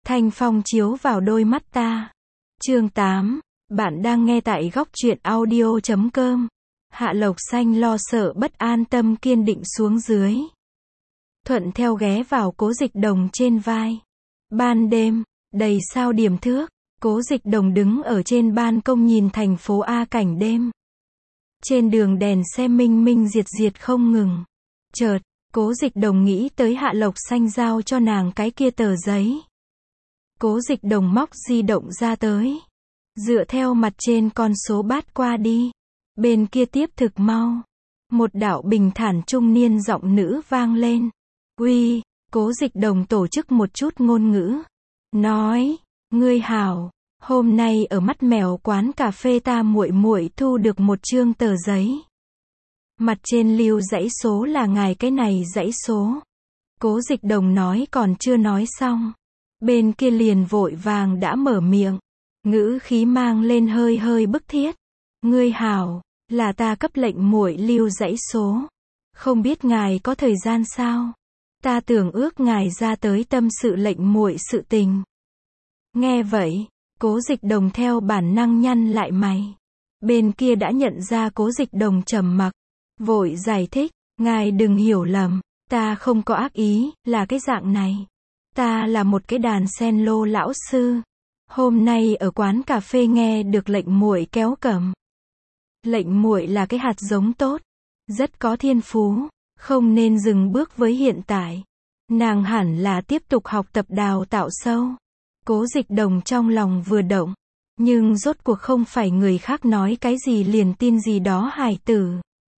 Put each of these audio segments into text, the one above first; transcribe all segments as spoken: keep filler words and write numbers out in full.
Thanh phong chiếu vào đôi mắt ta. Chương tám. Bạn đang nghe tại góc truyện audio chấm com. Hạ Lộc Xanh lo sợ bất an, tâm kiên định xuống dưới. Thuận theo ghé vào Cố Dịch Đồng trên vai. Ban đêm, đầy sao điểm thước, Cố Dịch Đồng đứng ở trên ban công nhìn thành phố A cảnh đêm. Trên đường đèn xe minh minh diệt diệt không ngừng. Chợt, Cố Dịch Đồng nghĩ tới Hạ Lộc Xanh giao cho nàng cái kia tờ giấy. Cố Dịch Đồng móc di động ra tới. Dựa theo mặt trên con số bát qua đi. Bên kia tiếp thực mau. Một đạo bình thản trung niên giọng nữ vang lên. Uy, Cố Dịch Đồng tổ chức một chút ngôn ngữ. Nói, ngươi hảo, hôm nay ở mắt mèo quán cà phê ta muội muội thu được một chương tờ giấy. Mặt trên lưu dãy số là ngài cái này dãy số. Cố Dịch Đồng nói còn chưa nói xong. Bên kia liền vội vàng đã mở miệng. Ngữ khí mang lên hơi hơi bức thiết. Ngươi hảo, là ta cấp lệnh muội lưu dãy số. Không biết ngài có thời gian sao? Ta tưởng ước ngài ra tới tâm sự lệnh muội sự tình. Nghe vậy, Cố Dịch Đồng theo bản năng nhăn lại mày. Bên kia đã nhận ra Cố Dịch Đồng trầm mặc. Vội giải thích, ngài đừng hiểu lầm, ta không có ác ý, là cái dạng này. Ta là một cái đàn sen lô lão sư. Hôm nay ở quán cà phê nghe được lệnh muội kéo cầm. Lệnh muội là cái hạt giống tốt, rất có thiên phú, không nên dừng bước với hiện tại. Nàng hẳn là tiếp tục học tập đào tạo sâu. Cố Dịch Đồng trong lòng vừa động, nhưng rốt cuộc không phải người khác nói cái gì liền tin gì đó hài tử.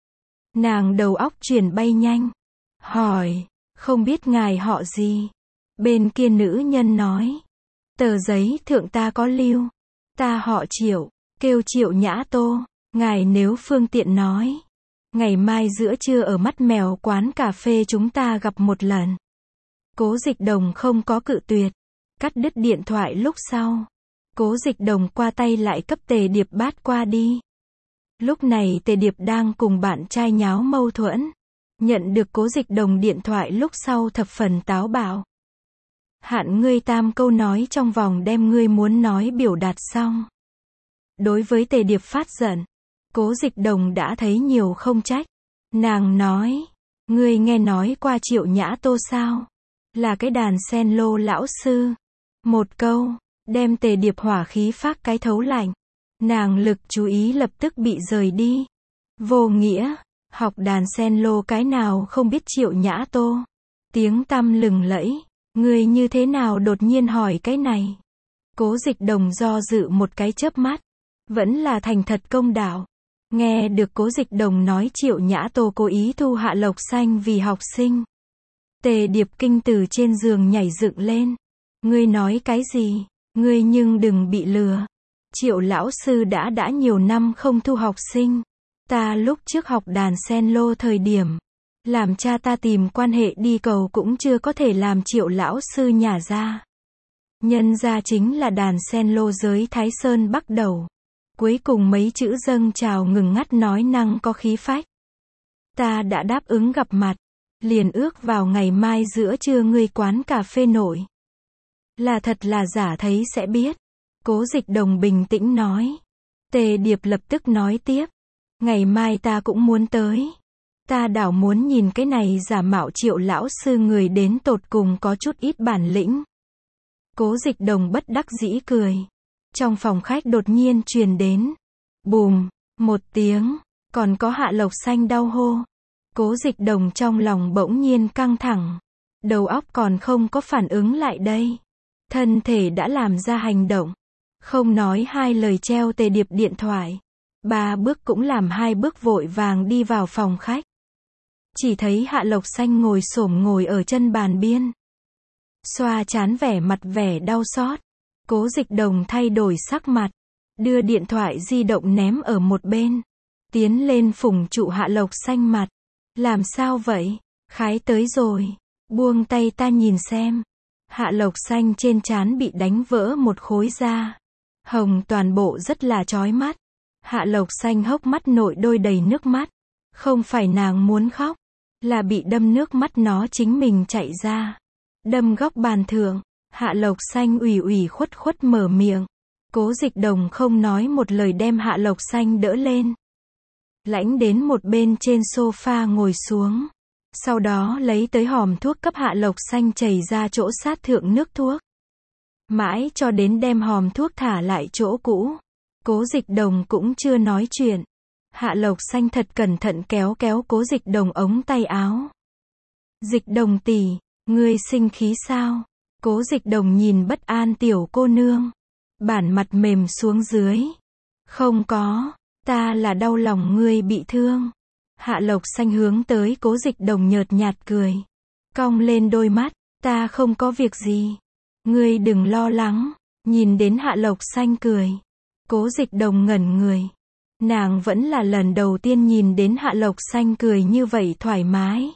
Nàng đầu óc chuyển bay nhanh. Hỏi, không biết ngài họ gì? Bên kia nữ nhân nói. Tờ giấy thượng ta có lưu. Ta họ Triệu, kêu Triệu Nhã Tô. Ngài nếu phương tiện nói. Ngày mai giữa trưa ở mắt mèo quán cà phê chúng ta gặp một lần. Cố Dịch Đồng không có cự tuyệt. Cắt đứt điện thoại lúc sau. Cố Dịch Đồng qua tay lại cấp Tề Điệp bát qua đi. Lúc này Tề Điệp đang cùng bạn trai nháo mâu thuẫn. Nhận được Cố Dịch Đồng điện thoại lúc sau thập phần táo bạo. Hạn ngươi tam câu nói trong vòng đem ngươi muốn nói biểu đạt xong. Đối với Tề Điệp phát giận, Cố Dịch Đồng đã thấy nhiều không trách. Nàng nói, ngươi nghe nói qua Triệu Nhã Tô sao? Là cái đàn sen lô lão sư. Một câu, đem Tề Điệp hỏa khí phát cái thấu lạnh. Nàng lực chú ý lập tức bị rời đi. Vô nghĩa, học đàn sen lô cái nào không biết Triệu Nhã Tô. Tiếng tăm lừng lẫy, ngươi như thế nào đột nhiên hỏi cái này? Cố Dịch Đồng do dự một cái chớp mắt, vẫn là thành thật công đạo. Nghe được Cố Dịch Đồng nói Triệu Nhã Tô cố ý thu Hạ Lộc Xanh vì học sinh. Tề Điệp kinh từ trên giường nhảy dựng lên. Ngươi nói cái gì? Ngươi nhưng đừng bị lừa. Triệu lão sư đã đã nhiều năm không thu học sinh. Ta lúc trước học đàn sen lô thời điểm, làm cha ta tìm quan hệ đi cầu cũng chưa có thể làm Triệu lão sư nhả ra. Nhân ra chính là đàn sen lô giới Thái Sơn bắt đầu. Cuối cùng mấy chữ dâng trào ngừng ngắt nói năng có khí phách. Ta đã đáp ứng gặp mặt, liền ước vào ngày mai giữa trưa ngươi quán cà phê nổi. Là thật là giả thấy sẽ biết. Cố Dịch Đồng bình tĩnh nói. Tề Điệp lập tức nói tiếp. Ngày mai ta cũng muốn tới. Ta đảo muốn nhìn cái này giả mạo Triệu lão sư người đến tột cùng có chút ít bản lĩnh. Cố Dịch Đồng bất đắc dĩ cười. Trong phòng khách đột nhiên truyền đến. Bùm, một tiếng, còn có Hạ Lộc Xanh đau hô. Cố Dịch Đồng trong lòng bỗng nhiên căng thẳng. Đầu óc còn không có phản ứng lại đây. Thân thể đã làm ra hành động. Không nói hai lời treo Tề Điệp điện thoại. Ba bước cũng làm hai bước vội vàng đi vào phòng khách. Chỉ thấy Hạ Lộc Xanh ngồi xổm ngồi ở chân bàn biên. Xoa chán vẻ mặt vẻ đau xót. Cố Dịch Đồng thay đổi sắc mặt. Đưa điện thoại di động ném ở một bên. Tiến lên phủng trụ Hạ Lộc Xanh mặt. Làm sao vậy? Khái tới rồi. Buông tay ta nhìn xem. Hạ Lộc Xanh trên trán bị đánh vỡ một khối da. Hồng toàn bộ rất là chói mắt. Hạ Lộc Xanh hốc mắt nội đôi đầy nước mắt. Không phải nàng muốn khóc, là bị đâm nước mắt nó chính mình chạy ra. Đâm góc bàn thượng. Hạ Lộc Xanh ủy ủy khuất khuất mở miệng. Cố Dịch Đồng không nói một lời đem Hạ Lộc Xanh đỡ lên. Lãnh đến một bên trên sofa ngồi xuống. Sau đó lấy tới hòm thuốc cấp Hạ Lộc Xanh chảy ra chỗ sát thượng nước thuốc. Mãi cho đến đem hòm thuốc thả lại chỗ cũ. Cố Dịch Đồng cũng chưa nói chuyện. Hạ Lộc Xanh thật cẩn thận kéo kéo Cố Dịch Đồng ống tay áo. Dịch Đồng tỷ, ngươi sinh khí sao? Cố Dịch Đồng nhìn bất an tiểu cô nương. Bản mặt mềm xuống dưới. Không có, ta là đau lòng ngươi bị thương. Hạ Lộc Xanh hướng tới Cố Dịch Đồng nhợt nhạt cười. Cong lên đôi mắt, ta không có việc gì. Ngươi đừng lo lắng. Nhìn đến Hạ Lộc Xanh cười. Cố Dịch Đồng ngẩn người. Nàng vẫn là lần đầu tiên nhìn đến Hạ Lộc Xanh cười như vậy thoải mái.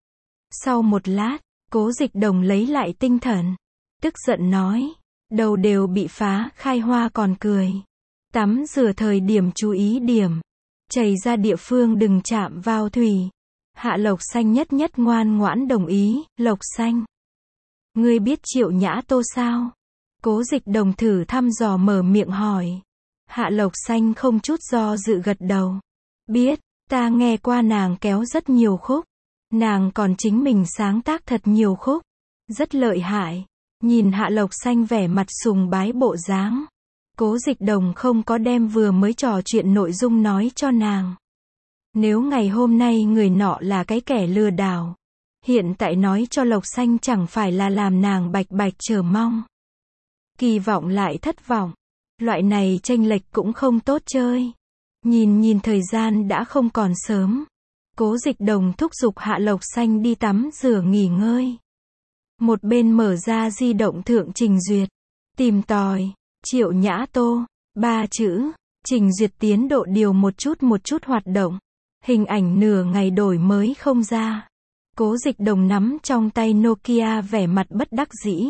Sau một lát, Cố Dịch Đồng lấy lại tinh thần. Tức giận nói. Đầu đều bị phá khai hoa còn cười. Tắm rửa thời điểm chú ý điểm. Chảy ra địa phương đừng chạm vào thủy. Hạ Lộc Xanh nhất nhất ngoan ngoãn đồng ý. Lộc Xanh, ngươi biết Triệu Nhã Tô sao? Cố Dịch Đồng thử thăm dò mở miệng hỏi. Hạ Lộc Xanh không chút do dự gật đầu. Biết, ta nghe qua nàng kéo rất nhiều khúc. Nàng còn chính mình sáng tác thật nhiều khúc. Rất lợi hại. Nhìn Hạ Lộc Xanh vẻ mặt sùng bái bộ dáng. Cố Dịch Đồng không có đem vừa mới trò chuyện nội dung nói cho nàng. Nếu ngày hôm nay người nọ là cái kẻ lừa đảo, hiện tại nói cho Lộc Xanh chẳng phải là làm nàng bạch bạch chờ mong. Kỳ vọng lại thất vọng. Loại này chênh lệch cũng không tốt chơi. Nhìn nhìn thời gian đã không còn sớm. Cố Dịch Đồng thúc giục Hạ Lộc Xanh đi tắm rửa nghỉ ngơi. Một bên mở ra di động thượng trình duyệt. Tìm tòi. Triệu Nhã Tô. Ba chữ. Trình duyệt tiến độ điều một chút một chút hoạt động. Hình ảnh nửa ngày đổi mới không ra. Cố Dịch Đồng nắm trong tay Nokia vẻ mặt bất đắc dĩ.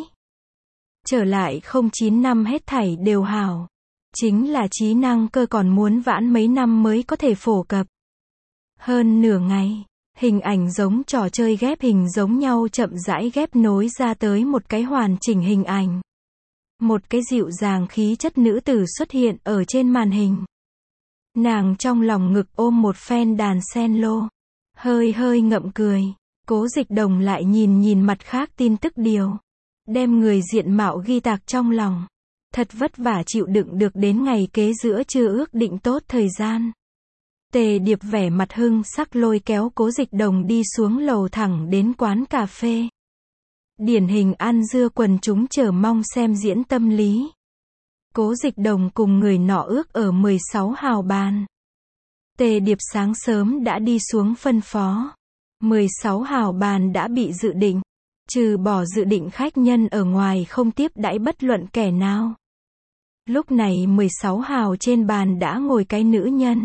Trở lại không chín năm hết thảy đều hảo. Chính là trí năng cơ còn muốn vãn mấy năm mới có thể phổ cập. Hơn nửa ngày, hình ảnh giống trò chơi ghép hình giống nhau chậm rãi ghép nối ra tới một cái hoàn chỉnh hình ảnh. Một cái dịu dàng khí chất nữ tử xuất hiện ở trên màn hình. Nàng trong lòng ngực ôm một phen đàn sen lô. Hơi hơi ngậm cười. Cố Dịch Đồng lại nhìn nhìn mặt khác tin tức điều. Đem người diện mạo ghi tạc trong lòng. Thật vất vả chịu đựng được đến ngày kế giữa chưa ước định tốt thời gian. Tề Điệp vẻ mặt hưng sắc lôi kéo Cố Dịch Đồng đi xuống lầu thẳng đến quán cà phê. Điển hình ăn dưa quần chúng chờ mong xem diễn tâm lý. Cố Dịch Đồng cùng người nọ ước ở mười sáu hào bàn. Tề Điệp sáng sớm đã đi xuống phân phó. mười sáu hào bàn đã bị dự định. Trừ bỏ dự định khách nhân ở ngoài không tiếp đãi bất luận kẻ nào. Lúc này mười sáu hào trên bàn đã ngồi cái nữ nhân.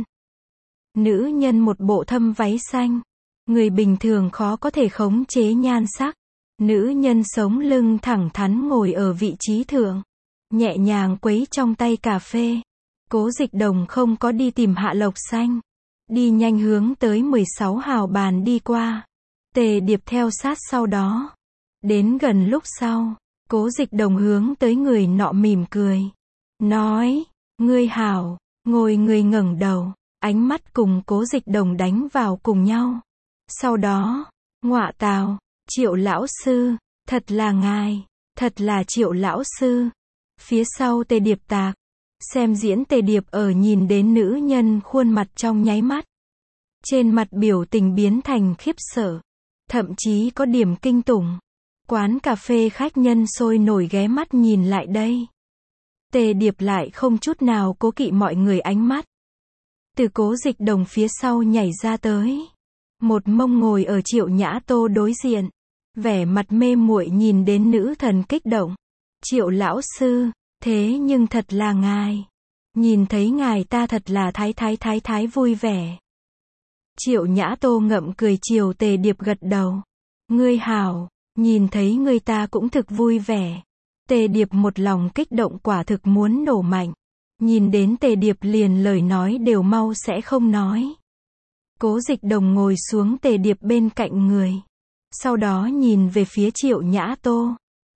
Nữ nhân một bộ thâm váy xanh. Người bình thường khó có thể khống chế nhan sắc. Nữ nhân sống lưng thẳng thắn ngồi ở vị trí thượng. Nhẹ nhàng quấy trong tay cà phê. Cố Dịch Đồng không có đi tìm Hạ Lộc Xanh. Đi nhanh hướng tới mười sáu hào bàn đi qua. Tề Điệp theo sát sau đó. Đến gần lúc sau, Cố Dịch Đồng hướng tới người nọ mỉm cười. Nói, ngươi hảo, ngồi người ngẩng đầu, ánh mắt cùng Cố Dịch Đồng đánh vào cùng nhau. Sau đó, ngọa tào, Triệu lão sư, thật là ngài, thật là Triệu lão sư. Phía sau Tề Điệp tạc, xem diễn Tề Điệp ở nhìn đến nữ nhân khuôn mặt trong nháy mắt. Trên mặt biểu tình biến thành khiếp sợ, thậm chí có điểm kinh tủng. Quán cà phê khách nhân sôi nổi ghé mắt nhìn lại đây. Tề Điệp lại không chút nào cố kỵ mọi người ánh mắt. Từ Cố Dịch Đồng phía sau nhảy ra tới. Một mông ngồi ở Triệu Nhã Tô đối diện. Vẻ mặt mê muội nhìn đến nữ thần kích động. Triệu lão sư, thế nhưng thật là ngài. Nhìn thấy ngài ta thật là thái thái thái thái vui vẻ. Triệu Nhã Tô ngậm cười chiều Tề Điệp gật đầu. Ngươi hảo, nhìn thấy ngươi ta cũng thực vui vẻ. Tề Điệp một lòng kích động quả thực muốn nổ mạnh. Nhìn đến Tề Điệp liền lời nói đều mau sẽ không nói. Cố Dịch Đồng ngồi xuống Tề Điệp bên cạnh người. Sau đó nhìn về phía Triệu Nhã Tô.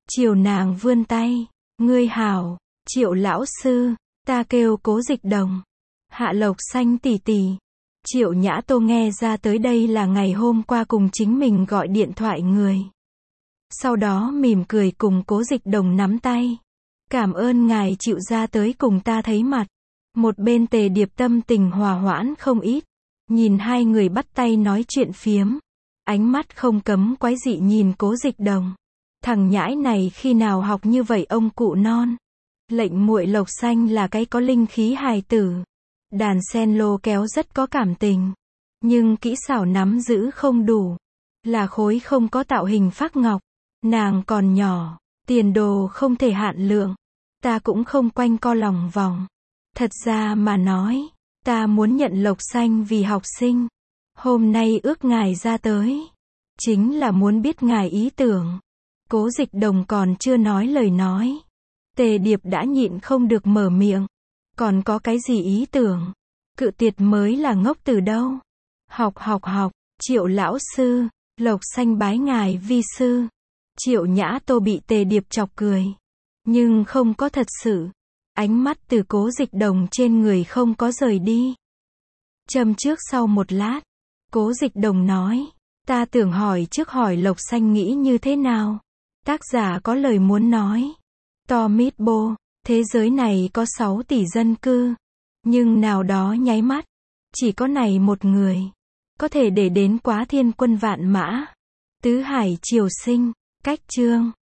Chiều nàng vươn tay. Ngươi hảo, Triệu lão sư. Ta kêu Cố Dịch Đồng. Hạ Lộc Xanh tỷ tỷ. Triệu Nhã Tô nghe ra tới đây là ngày hôm qua cùng chính mình gọi điện thoại người. Sau đó mỉm cười cùng Cố Dịch Đồng nắm tay. Cảm ơn ngài chịu ra tới cùng ta thấy mặt. Một bên Tề Điệp tâm tình hòa hoãn không ít. Nhìn hai người bắt tay nói chuyện phiếm. Ánh mắt không cấm quái dị nhìn Cố Dịch Đồng. Thằng nhãi này khi nào học như vậy ông cụ non. Lệnh muội Lộc Xanh là cái có linh khí hài tử. Đàn sen lô kéo rất có cảm tình. Nhưng kỹ xảo nắm giữ không đủ. Là khối không có tạo hình phác ngọc. Nàng còn nhỏ. Tiền đồ không thể hạn lượng. Ta cũng không quanh co lòng vòng. Thật ra mà nói. Ta muốn nhận Lộc Xanh vì học sinh. Hôm nay ước ngài ra tới. Chính là muốn biết ngài ý tưởng. Cố Dịch Đồng còn chưa nói lời nói. Tề Điệp đã nhịn không được mở miệng. Còn có cái gì ý tưởng? Cự tuyệt mới là ngốc từ đâu. Học học học, Triệu lão sư, Lộc Xanh bái ngài vi sư. Triệu Nhã Tô bị Tề Điệp chọc cười. Nhưng không có thật sự. Ánh mắt từ Cố Dịch Đồng trên người không có rời đi. Châm trước sau một lát. Cố Dịch Đồng nói. Ta tưởng hỏi trước hỏi Lộc Xanh nghĩ như thế nào. Tác giả có lời muốn nói. To mít bô. Thế giới này có sáu tỷ dân cư. Nhưng nào đó nháy mắt. Chỉ có này một người. Có thể để đến quá thiên quân vạn mã. Tứ hải triều sinh. Cách chương.